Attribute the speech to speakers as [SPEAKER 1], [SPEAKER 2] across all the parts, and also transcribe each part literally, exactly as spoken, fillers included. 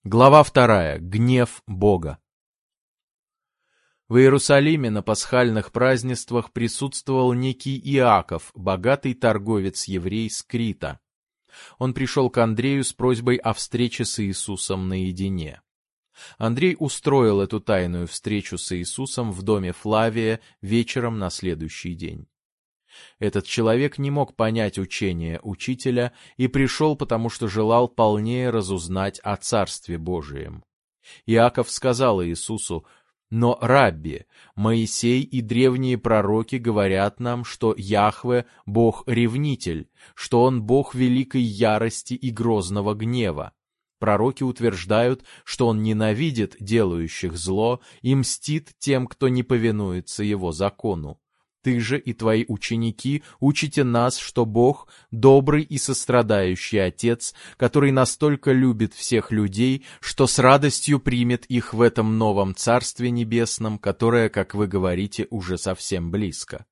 [SPEAKER 1] Глава вторая. Гнев Бога. В Иерусалиме на пасхальных празднествах присутствовал некий Иаков, богатый торговец-еврей с Крита. Он пришел к Андрею с просьбой о встрече с Иисусом наедине. Андрей устроил эту тайную встречу с Иисусом в доме Флавия вечером на следующий день. Этот человек не мог понять учения учителя и пришел, потому что желал полнее разузнать о Царстве Божием. Иаков сказал Иисусу: «Но, Рабби, Моисей и древние пророки говорят нам, что Яхве — Бог-ревнитель, что Он — Бог великой ярости и грозного гнева. Пророки утверждают, что Он ненавидит делающих зло и мстит тем, кто не повинуется Его закону. Ты же и твои ученики учите нас, что Бог — добрый и сострадающий Отец, который настолько любит всех людей, что с радостью примет их в этом новом Царстве Небесном, которое, как вы говорите, уже совсем близко».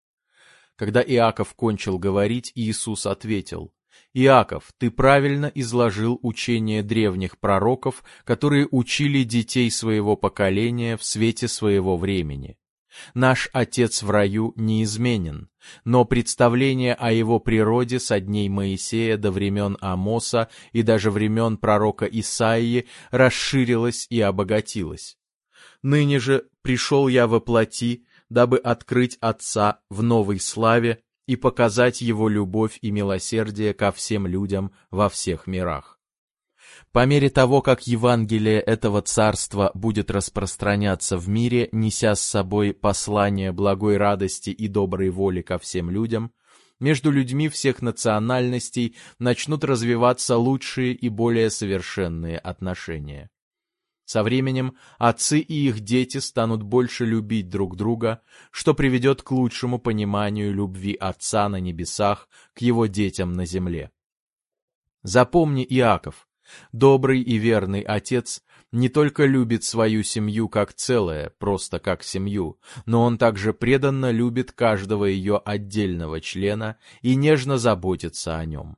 [SPEAKER 1] Когда Иаков кончил говорить, Иисус ответил: «Иаков, ты правильно изложил учение древних пророков, которые учили детей своего поколения в свете своего времени. Наш Отец в раю неизменен, но представление о его природе со дней Моисея до времен Амоса и даже времен пророка Исаии расширилось и обогатилось. Ныне же пришел я во плоти, дабы открыть Отца в новой славе и показать Его любовь и милосердие ко всем людям во всех мирах. По мере того, как Евангелие этого царства будет распространяться в мире, неся с собой послание благой радости и доброй воли ко всем людям, между людьми всех национальностей начнут развиваться лучшие и более совершенные отношения. Со временем отцы и их дети станут больше любить друг друга, что приведет к лучшему пониманию любви Отца на небесах к Его детям на земле. Запомни, Иаков, добрый и верный Отец не только любит свою семью как целое, просто как семью, но Он также преданно любит каждого ее отдельного члена и нежно заботится о нем.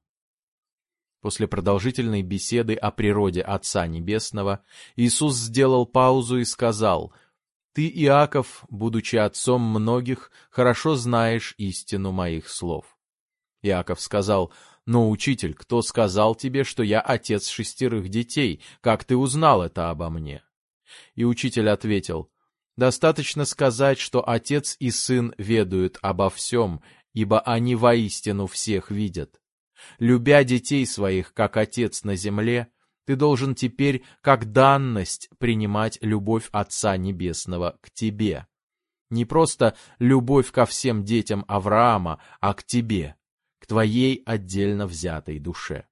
[SPEAKER 1] После продолжительной беседы о природе Отца Небесного Иисус сделал паузу и сказал: «Ты, Иаков, будучи отцом многих, хорошо знаешь истину моих слов». Иаков сказал: «Но, учитель, кто сказал тебе, что я отец шестерых детей? Как ты узнал это обо мне?» И учитель ответил: «Достаточно сказать, что отец и сын ведают обо всем, ибо они воистину всех видят. Любя детей своих, как отец на земле, ты должен теперь, как данность, принимать любовь Отца Небесного к тебе. Не просто любовь ко всем детям Авраама, а к тебе, к твоей отдельно взятой душе».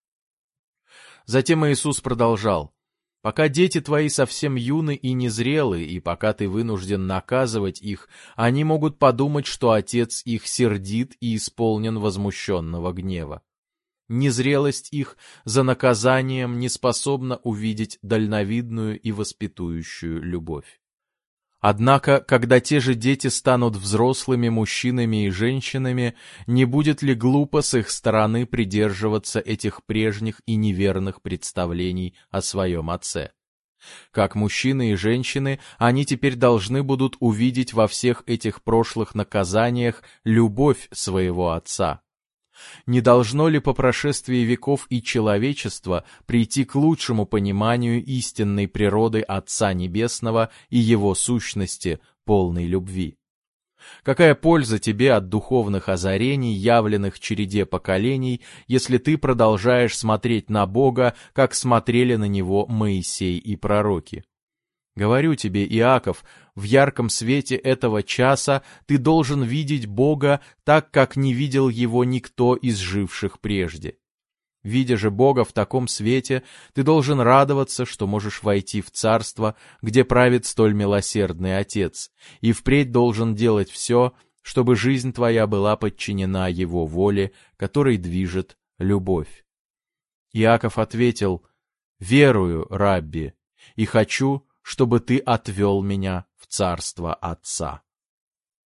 [SPEAKER 1] Затем Иисус продолжал: «Пока дети твои совсем юны и незрелы, и пока ты вынужден наказывать их, они могут подумать, что Отец их сердит и исполнен возмущенного гнева. Незрелость их за наказанием не способна увидеть дальновидную и воспитующую любовь. Однако, когда те же дети станут взрослыми мужчинами и женщинами, не будет ли глупо с их стороны придерживаться этих прежних и неверных представлений о своем отце? Как мужчины и женщины, они теперь должны будут увидеть во всех этих прошлых наказаниях любовь своего отца. Не должно ли по прошествии веков и человечества прийти к лучшему пониманию истинной природы Отца Небесного и Его сущности, полной любви? Какая польза тебе от духовных озарений, явленных череде поколений, если ты продолжаешь смотреть на Бога, как смотрели на Него Моисей и пророки? Говорю тебе, Иаков, в ярком свете этого часа ты должен видеть Бога так, как не видел Его никто из живших прежде. Видя же Бога в таком свете, ты должен радоваться, что можешь войти в царство, где правит столь милосердный Отец, и впредь должен делать все, чтобы жизнь твоя была подчинена Его воле, которой движет любовь». Иаков ответил: «Верую, Рабби, и хочу, чтобы ты отвел меня в царство Отца».